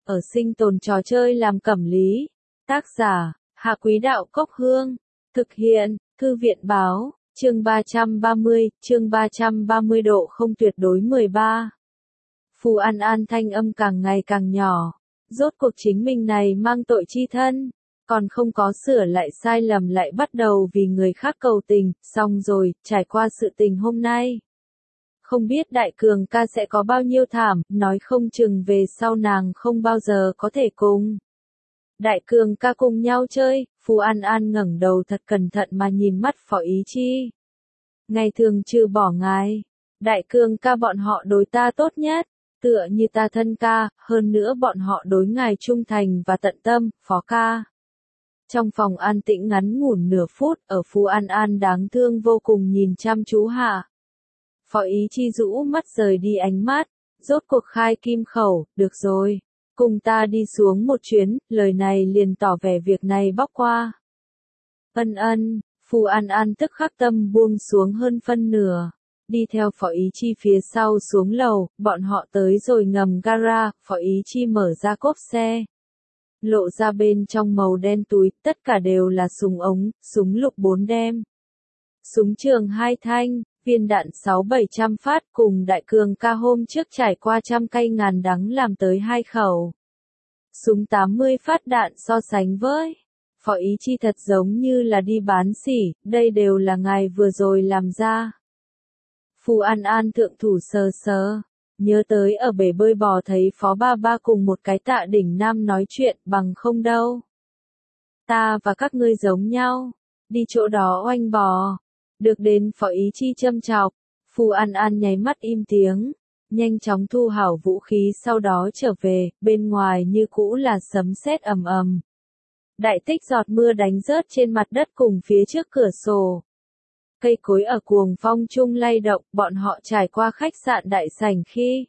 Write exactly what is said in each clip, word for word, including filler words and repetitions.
ở sinh tồn trò chơi làm cẩm lý. Tác giả, Hạ Quý Đạo Cốc Hương. Thực hiện, Thư viện Báo, chương ba trăm ba mươi, chương ba trăm ba mươi độ không tuyệt đối mười ba. Phù An An thanh âm càng ngày càng nhỏ. Rốt cuộc chính mình này mang tội chi thân. Còn không có sửa lại sai lầm lại bắt đầu vì người khác cầu tình, xong rồi, trải qua sự tình hôm nay. Không biết đại cường ca sẽ có bao nhiêu thảm, nói không chừng về sau nàng không bao giờ có thể cùng. Đại cường ca cùng nhau chơi, Phù An An ngẩng đầu thật cẩn thận mà nhìn mắt Phó Ý Chi. Ngày thường trừ bỏ ngài, đại cường ca bọn họ đối ta tốt nhất, tựa như ta thân ca, hơn nữa bọn họ đối ngài trung thành và tận tâm, Phó ca. Trong phòng an tĩnh ngắn ngủn nửa phút, ở Phù An An đáng thương vô cùng nhìn chăm chú hạ. Phó Ý Chi rũ mắt rời đi ánh mắt, rốt cuộc khai kim khẩu, được rồi, cùng ta đi xuống một chuyến, lời này liền tỏ vẻ việc này bóc qua. Ân ân, Phù An An tức khắc tâm buông xuống hơn phân nửa, đi theo Phó Ý Chi phía sau xuống lầu, bọn họ tới rồi ngầm gara, Phó Ý Chi mở ra cốp xe. Lộ ra bên trong màu đen túi, tất cả đều là súng ống, súng lục bốn đem. Súng trường hai thanh, viên đạn sáu bảy trăm phát cùng đại cường ca hôm trước trải qua trăm cây ngàn đắng làm tới hai khẩu. Súng tám mươi phát đạn so sánh với. Phó Ý Chi thật giống như là đi bán xỉ, đây đều là ngài vừa rồi làm ra. Phù An An thượng thủ sờ sờ. Nhớ tới ở bể bơi bò thấy Phó Ba Ba cùng một cái Tạ Đỉnh Nam nói chuyện bằng không đâu. Ta và các ngươi giống nhau, đi chỗ đó oanh bò. Được đến Phó Ý Chi châm chọc, Phù An An nháy mắt im tiếng, nhanh chóng thu hảo vũ khí sau đó trở về, bên ngoài như cũ là sấm sét ầm ầm. Đại tích giọt mưa đánh rớt trên mặt đất cùng phía trước cửa sổ. Cây cối ở cuồng phong chung lay động, bọn họ trải qua khách sạn đại sảnh khi.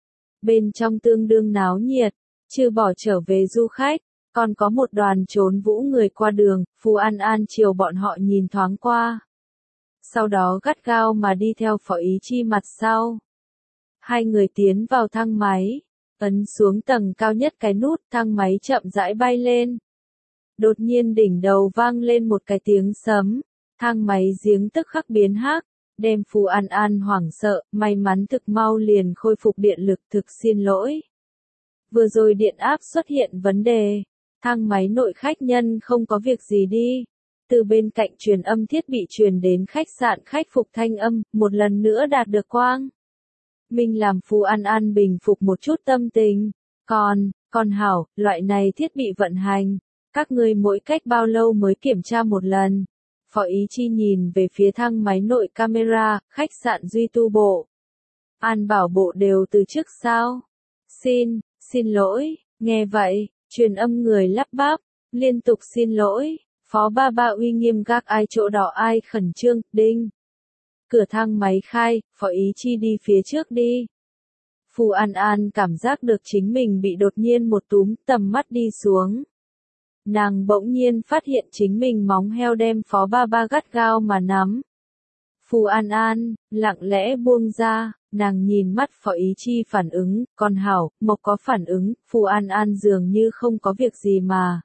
Bên trong tương đương náo nhiệt, trừ bỏ trở về du khách, còn có một đoàn trốn vũ người qua đường, Phù An An chiều bọn họ nhìn thoáng qua. Sau đó gắt gao mà đi theo Phó Ý Chi mặt sau. Hai người tiến vào thang máy, ấn xuống tầng cao nhất cái nút, thang máy chậm rãi bay lên. Đột nhiên đỉnh đầu vang lên một cái tiếng sấm. Thang máy giếng tức khắc biến hắc, đem Phù An An hoảng sợ, may mắn thực mau liền khôi phục điện lực, thực xin lỗi. Vừa rồi điện áp xuất hiện vấn đề, thang máy nội khách nhân không có việc gì đi. Từ bên cạnh truyền âm thiết bị truyền đến khách sạn khách phục thanh âm, một lần nữa đạt được quang. Mình làm Phù An An bình phục một chút tâm tình, còn, còn hảo, loại này thiết bị vận hành, các ngươi mỗi cách bao lâu mới kiểm tra một lần. Phó Ý Chi nhìn về phía thang máy nội camera, khách sạn duy tu bộ. An bảo bộ đều từ trước sao? Xin, xin lỗi, nghe vậy, truyền âm người lắp bắp, liên tục xin lỗi, Phó Ba Ba uy nghiêm gác ai chỗ đỏ ai khẩn trương, đinh. Cửa thang máy khai, Phó Ý Chi đi phía trước đi. Phù An An cảm giác được chính mình bị đột nhiên một túm tầm mắt đi xuống. Nàng bỗng nhiên phát hiện chính mình móng heo đem Phó Ba Ba gắt gao mà nắm. Phù An An, lặng lẽ buông ra, nàng nhìn mắt Phó Ý Chi phản ứng, còn hảo, Mộc có phản ứng, Phù An An dường như không có việc gì mà.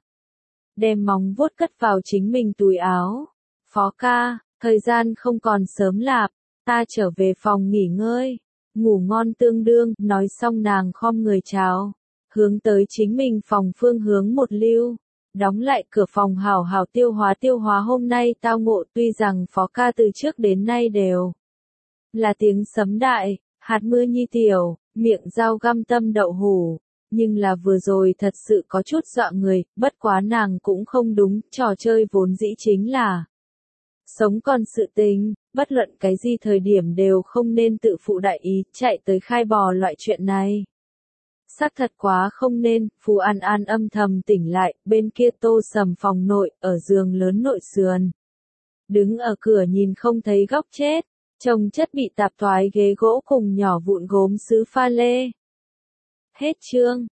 Đem móng vuốt cất vào chính mình túi áo. Phó ca, thời gian không còn sớm lạp, ta trở về phòng nghỉ ngơi, ngủ ngon tương đương, nói xong nàng khom người chào, hướng tới chính mình phòng phương hướng một lưu. Đóng lại cửa phòng hảo hảo tiêu hóa tiêu hóa hôm nay tao ngộ tuy rằng Phó ca từ trước đến nay đều là tiếng sấm đại, hạt mưa nhi tiểu, miệng dao găm tâm đậu hủ, nhưng là vừa rồi thật sự có chút dọa người, bất quá nàng cũng không đúng, trò chơi vốn dĩ chính là sống còn sự tình, bất luận cái gì thời điểm đều không nên tự phụ đại ý, chạy tới khai bò loại chuyện này. Xác thật quá không nên, Phù An An âm thầm tỉnh lại, bên kia Tô Sầm phòng nội, ở giường lớn nội sườn. Đứng ở cửa nhìn không thấy góc chết, chồng chất bị tạp thoái ghế gỗ cùng nhỏ vụn gốm sứ pha lê. Hết chương.